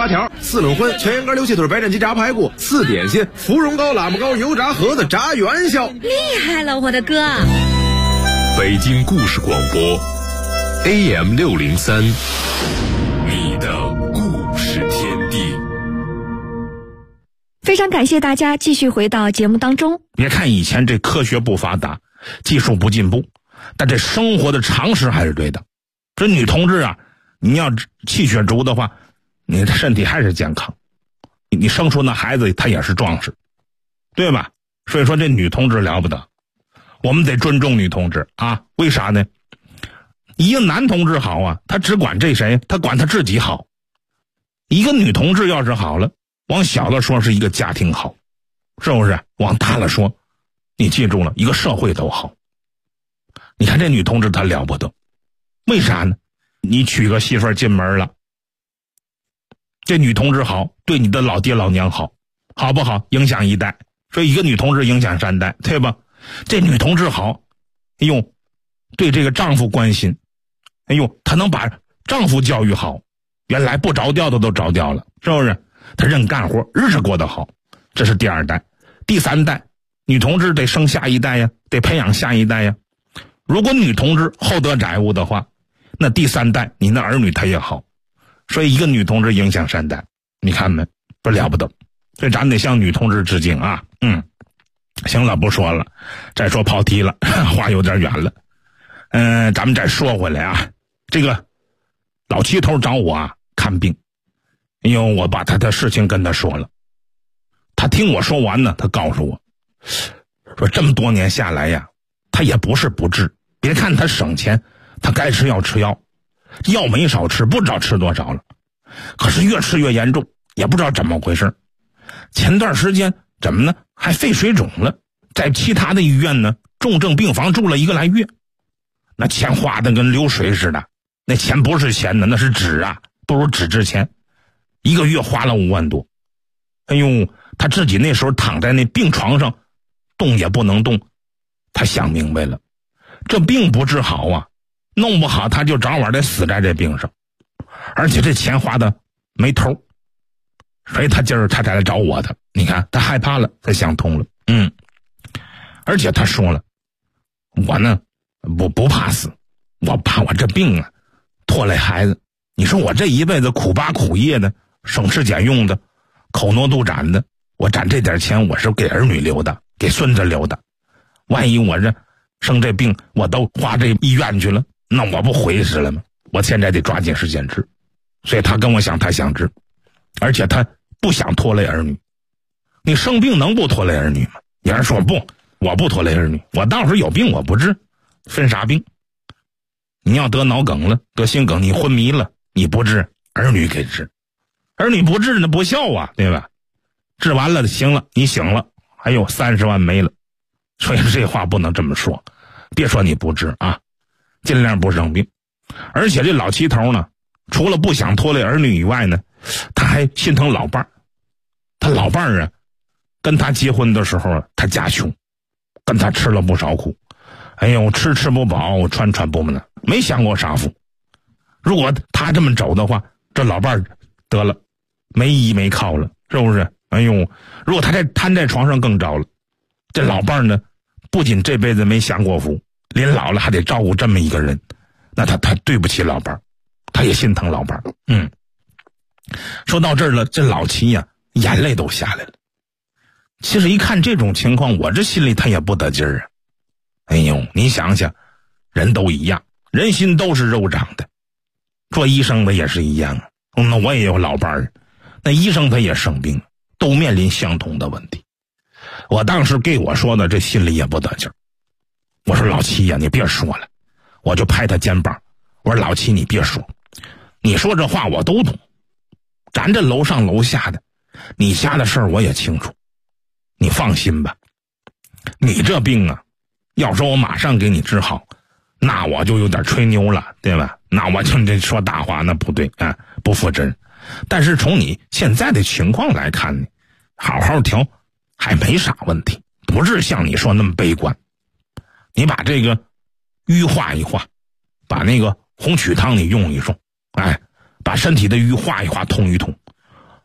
8条，4冷荤，全羊肝溜气腿，白斩鸡炸排骨，4点心，芙蓉糕、喇嘛糕、油炸盒子、炸元宵。 厉害了，我的哥！ 北京故事广播 AM603，你的故事天地。 非常感谢大家继续回到节目当中。 别看以前这科学不发达，技术不进步，但这生活的常识还是对的。这女同志啊，你要气血足的话，你的身体还是健康，你生出那孩子他也是壮实，对吧？所以说这女同志了不得，我们得尊重女同志啊。为啥呢？一个男同志好啊，他只管这谁，他管他自己好。一个女同志要是好了，往小了说是一个家庭好，是不是？往大了说，你记住了，一个社会都好。你看这女同志她了不得，为啥呢？你娶个媳妇儿进门了，这女同志好，对你的老爹老娘好，好不好？影响一代，所以一个女同志影响3代，对吧？这女同志好，哎呦，对这个丈夫关心，哎呦，她能把丈夫教育好，原来不着调的都着调了，是不是？她认干活，日子过得好，这是第2代。第3代，女同志得生下一代呀，得培养下一代呀。如果女同志厚德载物的话，那第3代你那儿女她也好。所以一个女同志影响3代，你看没？不了不得。所以咱得向女同志致敬啊。行了，不说了，再说跑题了，话有点远了。咱们再说回来啊，这个老七头找我啊看病，因为我把他的事情跟他说了，他听我说完呢，他告诉我说这么多年下来呀，他也不是不治，别看他省钱，他该吃药吃药，药没少吃，不知道吃多少了，可是越吃越严重，也不知道怎么回事。前段时间怎么呢，还肺水肿了，在其他的医院呢重症病房住了1个来月，那钱花的跟流水似的，那钱不是钱呢，那是纸啊，不如纸值钱，1个月花了5万多。哎呦，他自己那时候躺在那病床上动也不能动，他想明白了，这病不治好啊，弄不好他就早晚得死在这病上，而且这钱花的没头，所以他今儿他才来找我的。你看他害怕了，他想通了。而且他说了，我呢不怕死，我怕我这病啊拖累孩子。你说我这一辈子苦巴苦业的，省吃俭用的，口挪肚攒的，我攒这点钱我是给儿女留的，给孙子留的，万一我这生这病我都花这医院去了，那我不毁死了吗？我现在得抓紧时间治。所以他跟我想，他想治，而且他不想拖累儿女。你生病能不拖累儿女吗？有人说不，我不拖累儿女，我到时候有病我不治，分啥病？你要得脑梗了，得心梗，你昏迷了，你不治，儿女给治，儿女不治那不孝啊，对吧？治完了行了，你醒了，还有30万没了。所以这话不能这么说，别说你不治啊，尽量不生病。而且这老七头呢，除了不想拖累儿女以外呢，他还心疼老伴儿。他老伴儿啊，跟他结婚的时候啊，他家穷，跟他吃了不少苦。哎呦，吃不饱，穿不暖，没享过啥福。如果他这么走的话，这老伴儿得了，没依没靠了，是不是？哎呦，如果他瘫在床上更糟了。这老伴儿呢，不仅这辈子没享过福，临老了还得照顾这么一个人，那他对不起老伴儿，他也心疼老伴儿。说到这儿了，这老七呀，眼泪都下来了。其实一看这种情况，我这心里他也不得劲儿啊。哎呦，你想想，人都一样，人心都是肉长的。做医生的也是一样啊。那我也有老伴儿，那医生他也生病，都面临相同的问题。我当时给我说的，这心里也不得劲儿。我说老七呀，你别说了，我就拍他肩膀，我说老七你别说，你说这话我都懂，咱这楼上楼下的，你家的事儿我也清楚，你放心吧。你这病啊，要说我马上给你治好，那我就有点吹牛了，对吧？那我就这说大话，那不对啊，不负责任。但是从你现在的情况来看呢，好好调还没啥问题，不是像你说那么悲观。你把这个瘀化一化，把那个红曲汤你用一用，把身体的瘀化一化，通一通，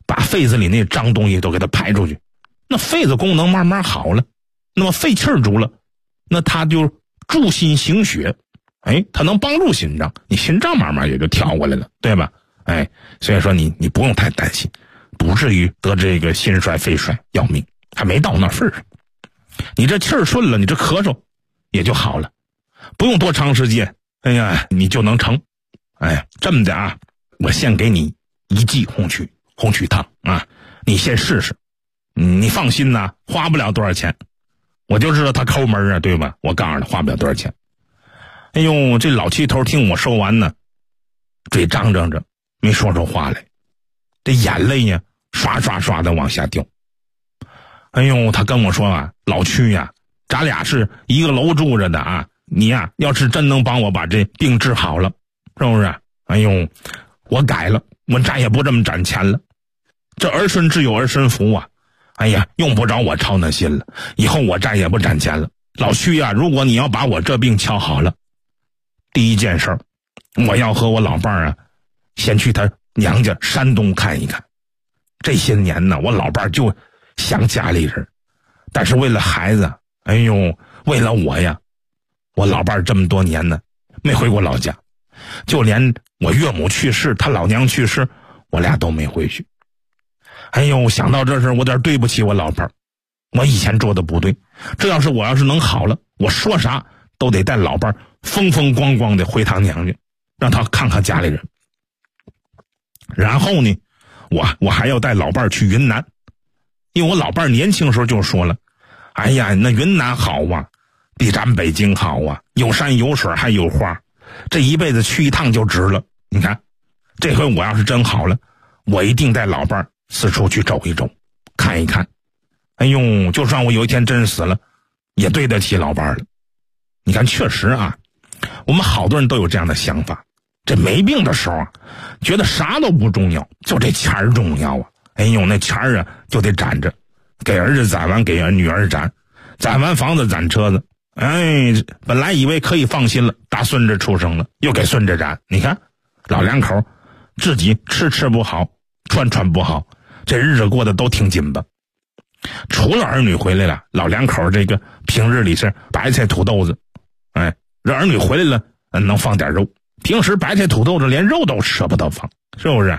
把肺子里那脏东西都给它排出去，那肺子功能慢慢好了，那么肺气儿足了，那它就助心行血，它能帮助心脏，你心脏慢慢也就调过来了，对吧？所以说你不用太担心，不至于得这个心衰肺衰要命，还没到那份上。你这气儿顺了，你这咳嗽也就好了，不用多长时间，你就能成。这么的啊，我先给你1剂红曲汤啊，你先试试。你放心呐，花不了多少钱，我就知道他抠门啊，对吧？我告诉他花不了多少钱。这老七头听我说完呢，嘴张张着，没说出话来，这眼泪呀刷刷刷的往下掉。他跟我说啊，老屈呀，咱俩是一个楼住着的啊，你呀要是真能帮我把这病治好了，是不是？我改了，我再也不这么攒钱了。这儿孙自有儿孙福啊，用不着我操那心了，以后我再也不攒钱了。老屈呀，如果你要把我这病瞧好了，第一件事儿，我要和我老伴儿啊，先去他娘家山东看一看。这些年呢，我老伴儿就想家里人，但是为了孩子，为了我呀，我老伴儿这么多年呢没回过老家，就连我岳母去世，他老娘去世，我俩都没回去。想到这事我点对不起我老伴儿，我以前做的不对，这要是我能好了，我说啥都得带老伴儿风风光光的回他娘家，让他看看家里人。然后呢，我还要带老伴儿去云南，因为我老伴儿年轻时候就说了，那云南好啊，比咱北京好啊，有山有水还有花，这一辈子去一趟就值了。你看，这回我要是真好了，我一定带老伴儿四处去走一走，看一看。就算我有一天真死了，也对得起老伴儿了。你看，确实啊，我们好多人都有这样的想法，这没病的时候啊，觉得啥都不重要，就这钱儿重要啊。那钱儿啊就得攒着，给儿子攒完，给女儿攒，攒完房子攒车子。本来以为可以放心了，大孙子出生了，又给孙子攒。你看老两口自己吃不好，穿不好，这日子过得都挺紧巴。除了儿女回来了，老两口这个平日里是白菜土豆子，这儿女回来了能放点肉，平时白菜土豆子连肉都舍不得放，是不是？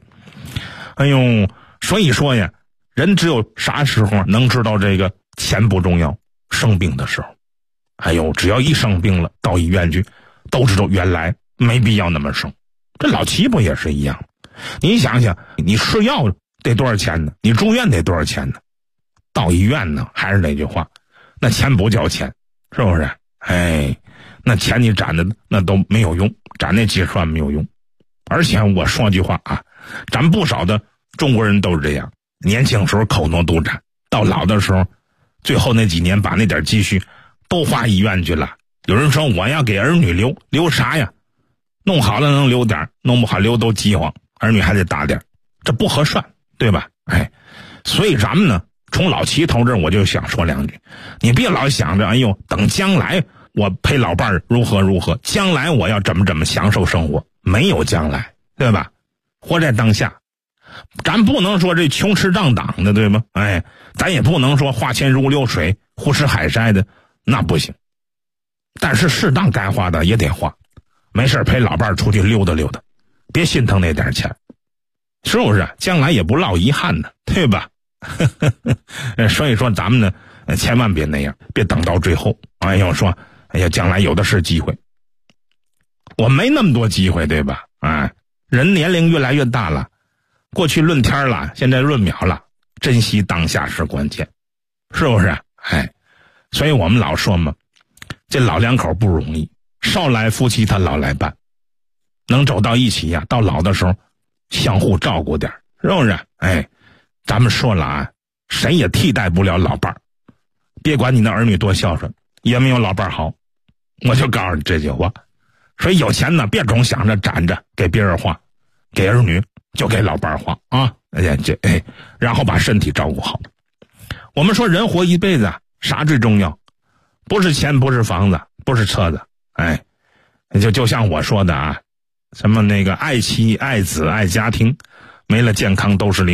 所以说呀，人只有啥时候能知道这个钱不重要？生病的时候。只要一生病了，到医院去，都知道原来没必要那么生。这老七不也是一样？你想想，你吃药得多少钱呢？你住院得多少钱呢？到医院呢，还是那句话，那钱不叫钱，是不是？那钱你攒的那都没有用，攒那几十万没有用。而且我说句话啊，咱不少的中国人都是这样，年轻时候口诺独占，到老的时候，最后那几年把那点积蓄都花医院去了。有人说我要给儿女留啥呀？弄好了能留点，弄不好留都饥荒，儿女还得大点，这不合算，对吧？所以咱们呢，从老齐头这儿我就想说两句，你别老想着等将来我陪老伴儿如何，将来我要怎么享受生活，没有将来，对吧？活在当下，咱不能说这穷吃胀挡的，对吗？咱也不能说花钱如流水，胡吃海塞的，那不行。但是适当该花的也得花，没事陪老伴儿出去溜达溜达，别心疼那点钱，是不是？将来也不落遗憾呢，对吧？所以说咱们呢，千万别那样，别等到最后，说将来有的是机会，我没那么多机会，对吧？人年龄越来越大了，过去论天了，现在论秒了，珍惜当下是关键，是不是？所以我们老说嘛，这老两口不容易，少来夫妻他老来伴，能走到一起呀，到老的时候相互照顾点，是不是？咱们说了啊，谁也替代不了老伴儿，别管你的儿女多孝顺，也没有老伴儿好。我就告诉你这句话，所以有钱呢，别总想着攒着给别人花，给儿女就给老伴儿花啊！然后把身体照顾好。我们说人活一辈子啊，啥最重要？不是钱，不是房子，不是车子，就像我说的啊，什么那个爱妻、爱子、爱家庭，没了健康都是零。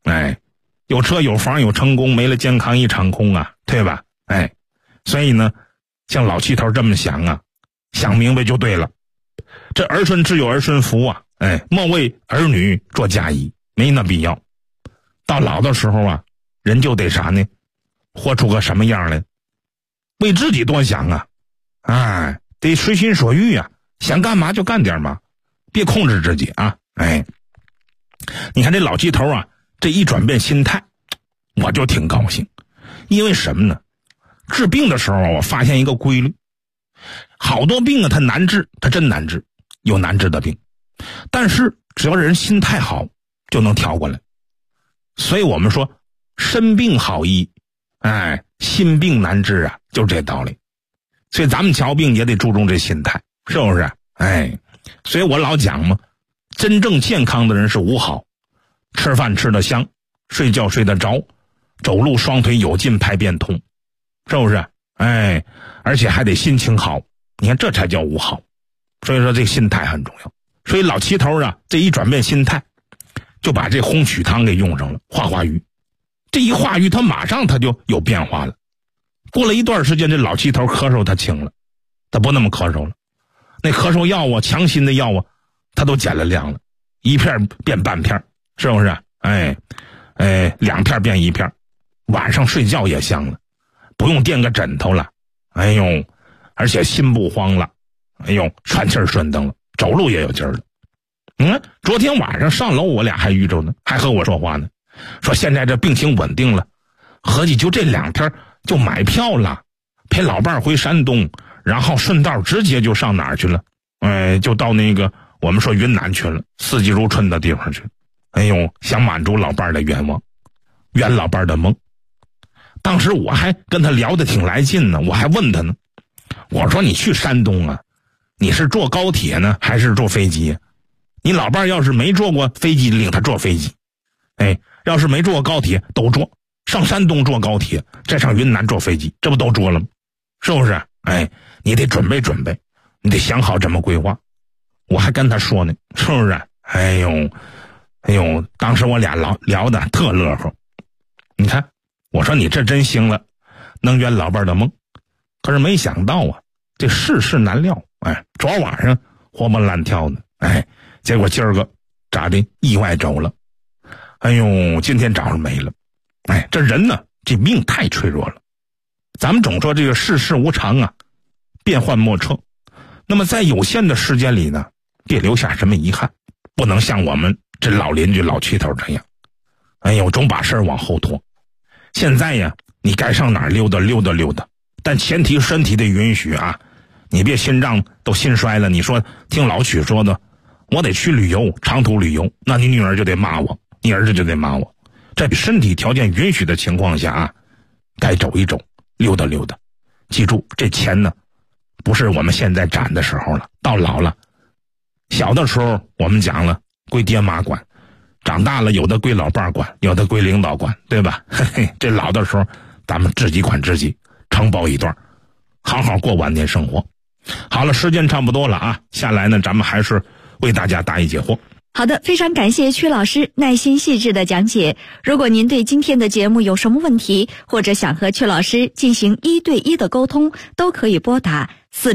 哎，有车有房有成功，没了健康一场空啊，对吧？哎，所以呢，像老七头这么想啊，想明白就对了。这儿孙自有儿孙福啊，哎，莫为儿女做嫁衣，没那必要。到老的时候啊，人就得啥呢？活出个什么样来？为自己多想啊，哎，得随心所欲啊，想干嘛就干点嘛，别控制自己啊，哎。你看这老七头啊，这一转变心态，我就挺高兴。因为什么呢？治病的时候我发现一个规律，好多病啊，它难治，它真难治，有难治的病，但是只要人心态好，就能调过来。所以我们说身病好医，哎，心病难治啊，就是这道理。所以咱们瞧病也得注重这心态，是不是？哎，所以我老讲嘛，真正健康的人是五好：吃饭吃得香，睡觉睡得着，走路双腿有劲，排便通，是不是？哎，而且还得心情好，你看这才叫五好。所以说这个心态很重要。所以老七头啊，这一转变心态，就把这红曲汤给用上了，化化瘀。这一化瘀，他马上他就有变化了。过了一段时间，这老七头咳嗽他轻了，他不那么咳嗽了。那咳嗽药啊，强心的药啊，他都减了量了，一片变半片，是不是？哎，两片变一片，晚上睡觉也香了，不用垫个枕头了，哎呦，而且心不慌了，哎呦，喘气儿顺当了，走路也有劲儿了。昨天晚上上楼我俩还遇着呢，还和我说话呢，说现在这病情稳定了，合计就这2天就买票了，陪老伴儿回山东，然后顺道直接就上哪儿去了？就到那个我们说云南去了，四季如春的地方去。哎呦，想满足老伴儿的愿望，圆老伴儿的梦。当时我还跟他聊得挺来劲呢，我还问他呢，我说你去山东啊，你是坐高铁呢还是坐飞机？你老伴儿要是没坐过飞机，领他坐飞机，要是没坐过高铁都坐，上山东坐高铁，再上云南坐飞机，这不都坐了吗？是不是？你得准备准备，你得想好怎么规划。我还跟他说呢，是不是？哎呦，当时我俩聊的特乐呵。你看，我说你这真行了，能圆老伴的梦。可是没想到啊，这世事难料。昨晚上活蹦乱跳的，结果今儿个咋的意外走了。哎呦，今天早上没了。这人呢，这命太脆弱了。咱们总说这个世事无常啊，变幻莫测。那么在有限的时间里呢，别留下什么遗憾，不能像我们这老邻居老七头这样，总把事儿往后拖。现在呀，你该上哪儿溜达溜达溜达，但前提身体得允许啊，你别心脏都心衰了。你说听老曲说的，我得去旅游，长途旅游，那你女儿就得骂我，你儿子就得骂我。在身体条件允许的情况下啊，该走一走，溜达溜达。记住，这钱呢，不是我们现在攒的时候了，到老了。小的时候我们讲了归爹妈管，长大了有的归老伴管，有的归领导管，对吧？这老的时候咱们自己管自己，承包一段，好好过晚年生活。好了，时间差不多了啊，下来呢咱们还是为大家答疑解惑。 好的，非常感谢曲老师耐心细致的讲解。如果您对今天的节目有什么问题，或者想和曲老师进行1对1的沟通，都可以拨打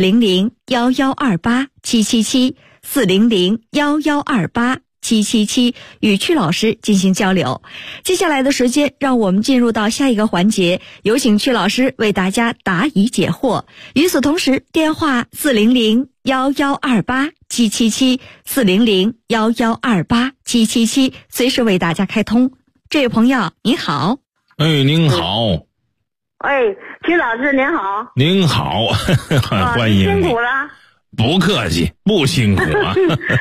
400-1128-777，400-1128-777，与曲老师进行交流。接下来的时间，让我们进入到下一个环节，有请曲老师为大家答疑解惑。与此同时，电话400-1128-777，400-1128-777，随时为大家开通。这位朋友您好。 您好。 曲老师您好。 您好。欢迎你。 辛苦了。 不客气，不辛苦啊。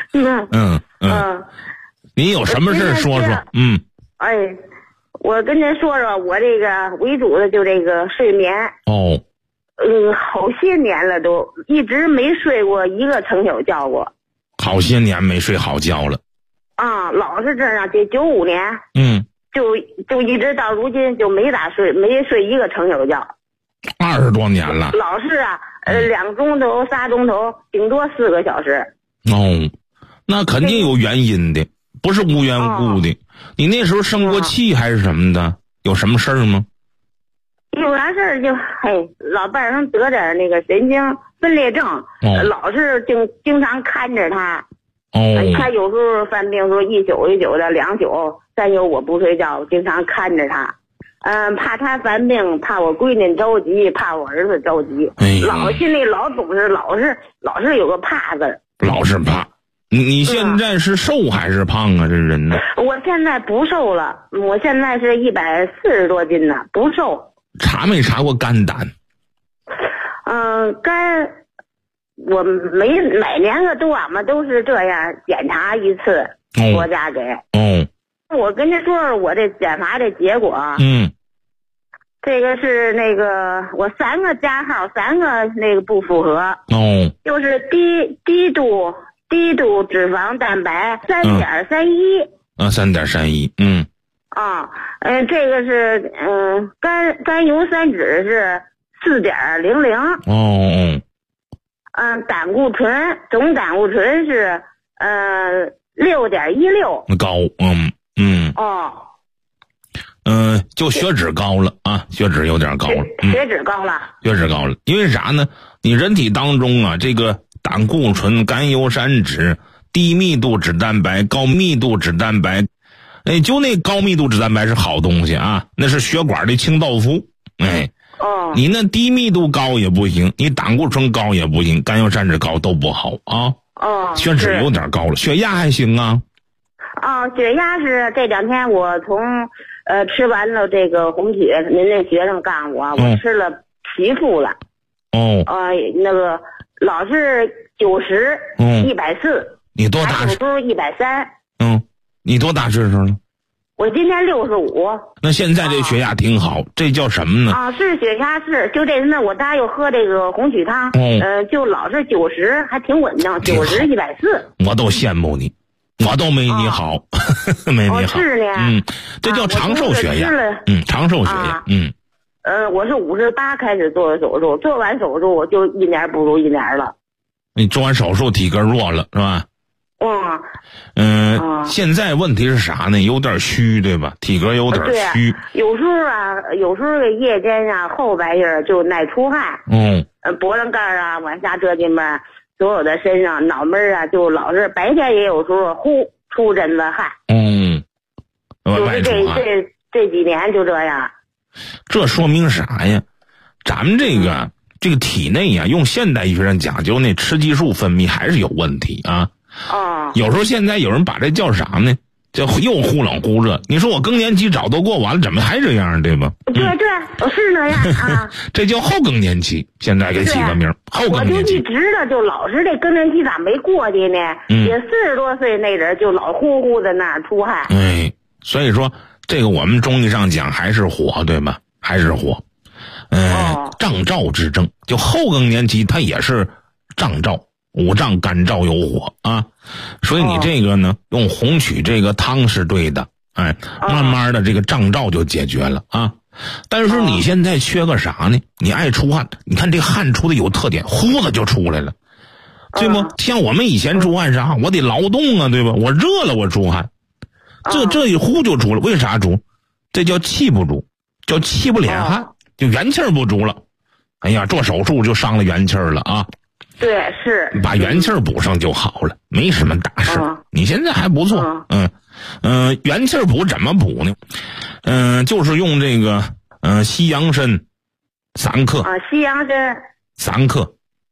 你有什么事说说？ 我跟您说说，我这个为主的就这个睡眠。好些年了，都一直没睡过一个成宿觉过。 好些年没睡好觉了。 老是这样，这95年。就一直到如今就没睡一个成宿觉。 20多年了。 老是2钟头、3钟头，顶多4个小时。 那肯定有原因的， 不是无缘无故的。你那时候生过气还是什么的？有什么事儿吗？ 有啥事儿就老伴上得点那个神经分裂症，老是经常看着他。他有时候犯病说一宿一宿的2宿3宿我不睡觉，经常看着他。怕他犯病，怕我闺女着急，怕我儿子着急，老心里总是老是有个怕字， 老是怕。你现在是瘦还是胖啊？这人呢？ 我现在不瘦了，我现在是140多斤呢，不瘦。 查没查过肝胆？ 肝我每年个多嘛都是这样检查一次，国家给。我跟您说说我这检查的结果。这个是那个我3个加号，3个那个不符合。就是低度脂肪蛋白3.31。 3.31。 这个是甘油三酯是4.00。胆固醇总胆固醇是6.16。 高。就血脂高了啊，血脂有点高了。 血脂高了。 血脂高了，因为啥呢？你人体当中啊，这个胆固醇、甘油三酯、低密度脂蛋白、高密度脂蛋白，就那高密度脂蛋白是好东西啊，那是血管的清道夫。你那低密度高也不行，你胆固醇高也不行，甘油三酯高都不好啊。血脂有点高了，血压还行啊。 血压是这2天我从吃完了这个红曲，您那学生告诉我，我吃了皮肤了。那个老是90、140。 你多大？ 有时候130。 你多大岁数了？ 我今年65。 那现在这血压挺好，这叫什么呢？ 是血压是，就这那我大又喝这个红曲汤，就老是90，还挺稳当，90、140。 我都羡慕你。我都没你好。没你好。 是呢。 这叫长寿血压。长寿血压。 我是58开始做的手术，做完手术我就1年不如1年了。 你做完手术体格弱了是吧？现在问题是啥呢？有点虚，对吧？体格有点虚。 有时候夜间后半夜就爱出汗。脖子盖往下这地方，所有的身上脑门就老是白天也有时候出阵子汗。就是这几年就这样。 这说明啥呀？咱们这个体内用现代医学上讲究那雌激素分泌还是有问题啊。有时候现在有人把这叫啥呢？叫又忽冷忽热。你说我更年期早都过完了，怎么还这样，对吧？ 对，是那样啊。 这叫后更年期，现在给起个名后更年期。 我就一直的就老是这更年期咋没过去呢？也40多岁那人就老呼呼的那出汗。 所以说这个我们中医上讲还是火，对吧？还是火。胀燥之症，就后更年期它也是胀燥。五脏干燥有火啊，所以你这个呢，用红曲这个汤是对的，慢慢的这个胀燥就解决了啊。但是说你现在缺个啥呢？你爱出汗，你看这汗出的有特点，呼的就出来了，对不？像我们以前出汗啥，我得劳动啊，对吧？我热了我出汗，这一呼就出了，为啥出？这叫气不足，叫气不敛汗，就元气不足了。哎呀，做手术就伤了元气了啊。 对，是把元气补上就好了，没什么大事。你现在还不错。元气补怎么补呢？就是用这个西洋参3克。 西洋参 3克。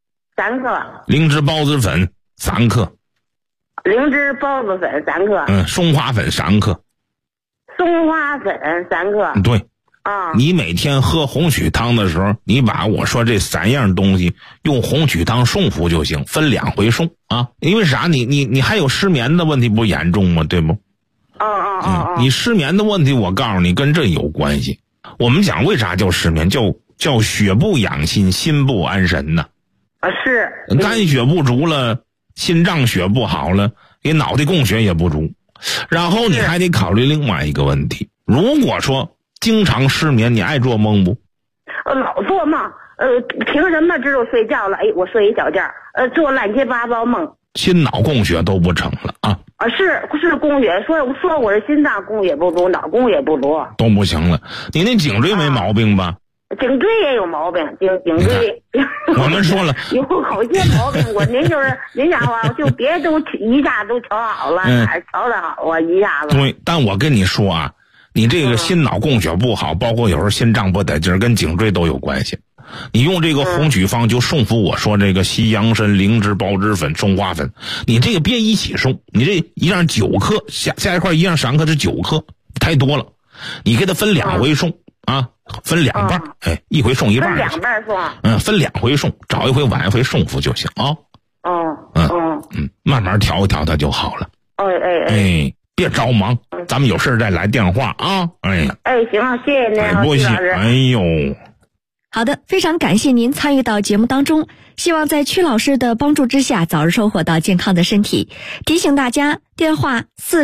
3克。 灵芝孢子粉3克。 灵芝孢子粉3克。 松花粉3克。 松花粉3克。 对。你每天喝红曲汤的时候，你把我说这3样东西用红曲汤送服就行，分2回送啊。因为啥？你还有失眠的问题不严重吗？对不？你失眠的问题，我告诉你跟这有关系。我们讲为啥叫失眠，叫血不养心，心不安神呢。 是。 肝血不足了，心脏血不好了，你脑袋供血也不足。然后你还得考虑另外一个问题，如果说经常失眠，你爱做梦不？ 老做梦。凭什么知道睡觉了？我睡一小觉，做乱七八糟梦。 心脑供血都不成了啊。 是供血，说我是心脏供血不足，脑供血不足， 都不行了。你那颈椎没毛病吧？ 颈椎也有毛病，颈椎。 我们说了， 有好些毛病，您想吧，就别都一下都调好了，哪调得好啊？一下子。 对，但我跟你说啊，你这个心脑供血不好，包括有时候心脏不得劲儿，跟颈椎都有关系。你用这个红曲方就送服我说这个西洋参、灵芝、孢子粉、松花粉，你这个别一起送，你这一样9克，下一块一样3克是9克，太多了，你给它分2回送啊，分2半，一回送1半， 分2半送， 分2回送，早一回晚一回送服就行啊。慢慢调一调它就好了。别着忙，咱们有事再来电话啊。 行，谢谢您， 不行， 好的，非常感谢您参与到节目当中，希望在曲老师的帮助之下早日收获到健康的身体。提醒大家，电话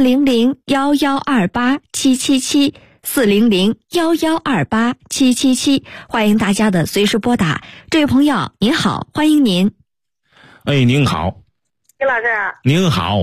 400-1128-777 400-1128-777，欢迎大家的随时拨打。这位朋友您好，欢迎您。 您好。 曲老师。 您好。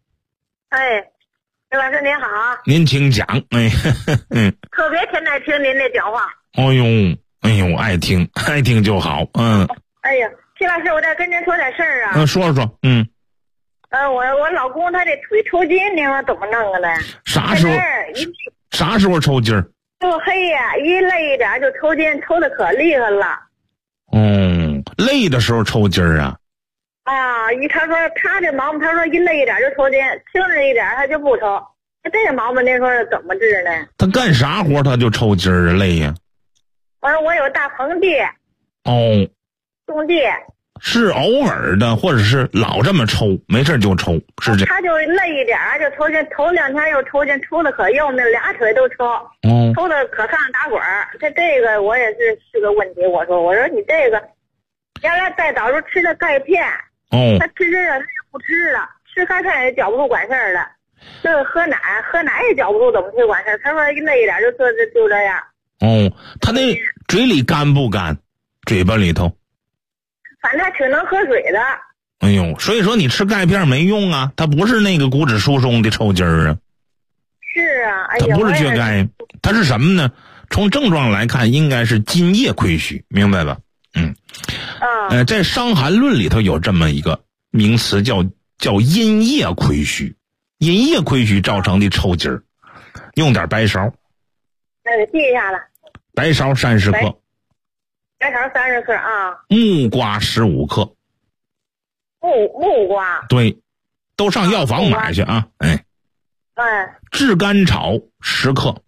曲老师您好。 您请讲。 特别挺爱听您的讲话。 爱听就好。 曲老师，我再跟您说点事儿啊。 说。 我老公他这腿抽筋，您说怎么弄的呢？ 啥时候抽筋儿？ 就黑呀，一累一点就抽筋，抽的可厉害了。 累的时候抽筋儿啊？ 他说他这毛病，他说一累一点就抽筋，轻着一点他就不抽。这个毛病您说是怎么治呢？ 他干啥活他就抽筋儿累呀？ 我有大棚地。种地。 是偶尔的，或者是老这么抽，没事就抽，是这。 他就累一点就抽筋，头2天又抽筋，抽的可要命，2腿都抽，抽的可上打滚儿。这个我也是个问题。我说你这个，原来再早就吃的钙片，他吃这个他就不吃了，吃钙片也觉不住管事儿了。这个喝奶也觉不住怎么去管事儿。他说一累一点就这样。 他那嘴里干不干？嘴巴里头？ 反正他挺能喝水的。 所以说你吃钙片没用啊，它不是那个骨质疏松的抽筋儿啊。 是啊， 它不是缺钙，它是什么呢？从症状来看，应该是津液亏虚，明白吧？在《伤寒论》里头有这么一个名词叫阴液亏虚，阴液亏虚造成的抽筋儿，用点白芍。 那就记一下了。 白芍30克。 白芍30克啊。 木瓜15克。 木瓜。 对，都上药房买去啊。炙甘草10克。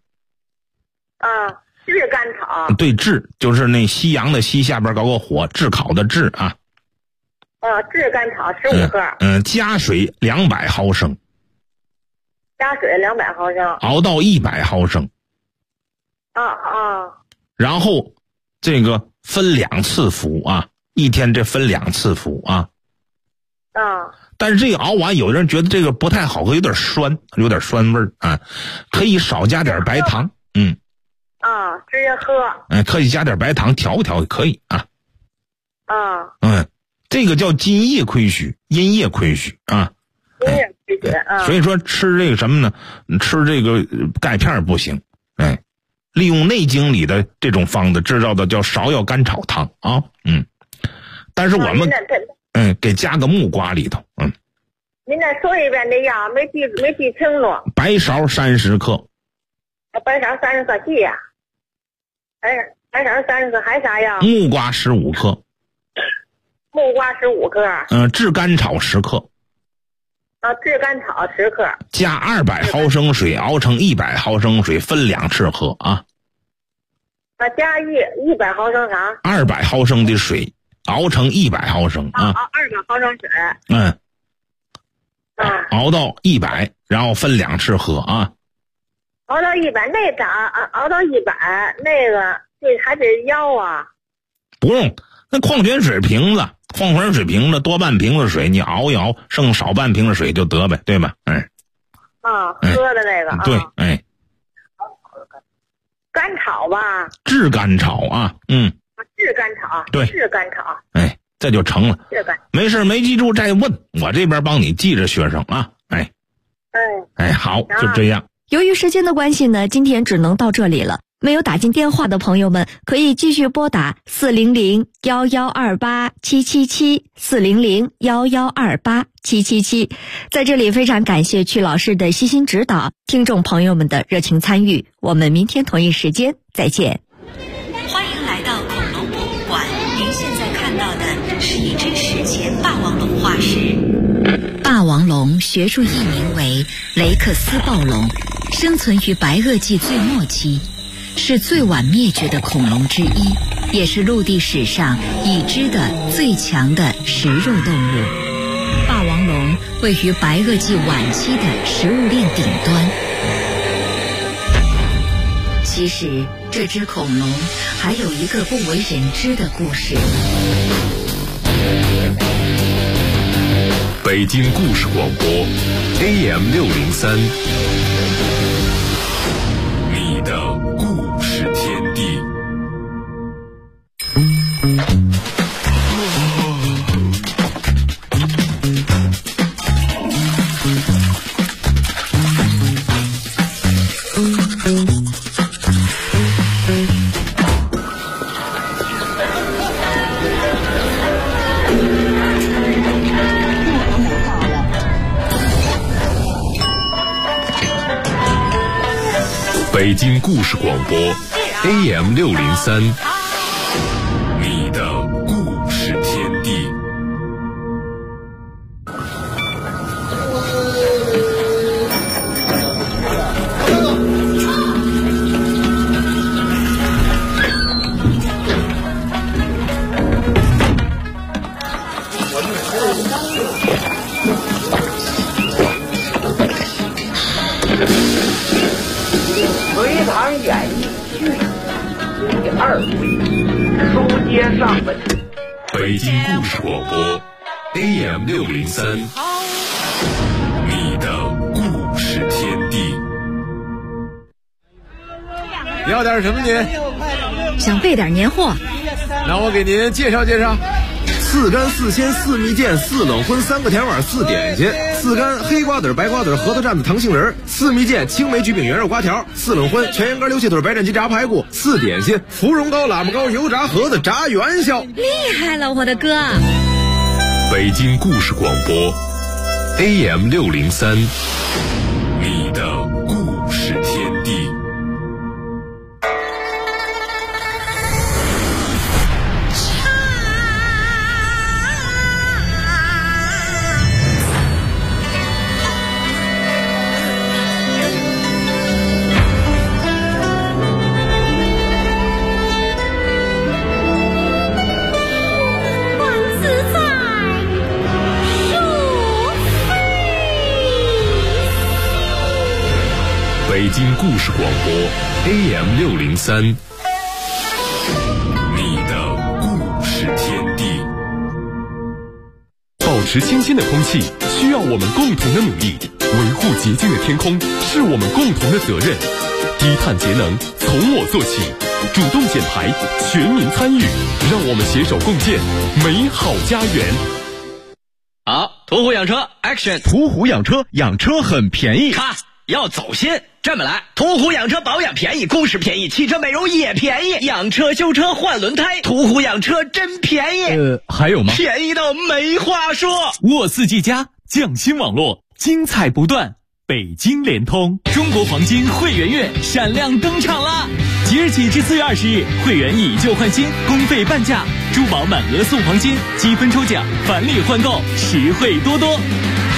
炙甘草。 对，炙就是那西洋的西下边搞个火，炙烤的炙啊。 炙甘草15克。 加水200毫升。 加水200毫升。 熬到100毫升。然后这个分2次服啊，一天这分2次服啊。但是这个熬完，有的人觉得这个不太好喝，有点酸味儿啊，可以少加点白糖。 直接喝。 可以加点白糖调一调也可以啊。这个叫津液亏虚，阴液亏虚啊。所以说吃这个什么呢？吃这个钙片不行。利用《内经》里的这种方子制造的叫芍药甘草汤啊。但是我们给加个木瓜里头。 您再说一遍这药，没记清楚。 白芍30克。 白芍30克记呀。白芍30克还啥药？ 木瓜15克。 木瓜15克。 炙甘草10克。 炙甘草10克。 加200毫升水熬成100毫升水，分2次喝啊。 加100毫升啥 ？200毫升的水熬成100毫升啊。 200毫升水。 熬到100，然后分2次喝啊。 熬到100，那咋熬到100？那个这还得腰啊？ 不用，那矿泉水瓶子多半瓶子水，你熬一熬，剩少半瓶子水就得呗，对吧？ 喝的那个。 对， 甘草吧？ 炙甘草啊。 炙甘草。 对， 炙甘草。 这就成了。没事没记住再问，我这边帮你记着学生啊。 哎，好，就这样。 由于时间的关系呢，今天只能到这里了。没有打进电话的朋友们，可以继续拨打400-1128-777，400-1128-777。在这里非常感谢曲老师的悉心指导，听众朋友们的热情参与。我们明天同一时间再见。 欢迎来到恐龙博物馆，您现在看到的是一只史前霸王龙化石。霸王龙学术译名为雷克斯暴龙，生存于白垩纪最末期，是最晚灭绝的恐龙之一，也是陆地史上已知的最强的食肉动物。霸王龙位于白垩纪晚期的食物链顶端。其实这只恐龙还有一个不为人知的故事。 北京故事广播 AM603， 你的故事天地。北京故事广播 AM603， 你的故事天地。 隋唐演义序第2回，书接上文。 北京故事广播 AM603， 你的故事天地。 要点什么您？ 想备点年货， 那我给您介绍介绍。4干4鲜4蜜饯4冷荤3个甜碗4点心，4干黑瓜子白瓜子核桃蘸子糖杏仁，4蜜饯青梅焗饼圆肉瓜条，4冷荤全羊肝溜蟹腿白斩鸡炸排骨，4点心芙蓉糕喇嘛糕油炸盒子炸元宵。 厉害了，我的哥！ 北京故事广播 AM603， 你的故事天地。北京故事广播 AM603， 你的故事天地。 保持清新的空气需要我们共同的努力，维护洁净的天空是我们共同的责任。低碳节能从我做起，主动减排，全民参与，让我们携手共建美好家园。 好，途虎养车 Action。 途虎养车，养车很便宜。 咔，要走心。这么来，途虎养车保养便宜，工时便宜，汽车美容也便宜，养车修车换轮胎，途虎养车真便宜。 还有吗？ 便宜到没话说。 沃4G+匠心网络，精彩不断。北京联通中国黄金会员月闪亮登场啦！即日起至4月20日，会员以旧换新，公费半价，珠宝满额送黄金，积分抽奖，返利换购，实惠多多。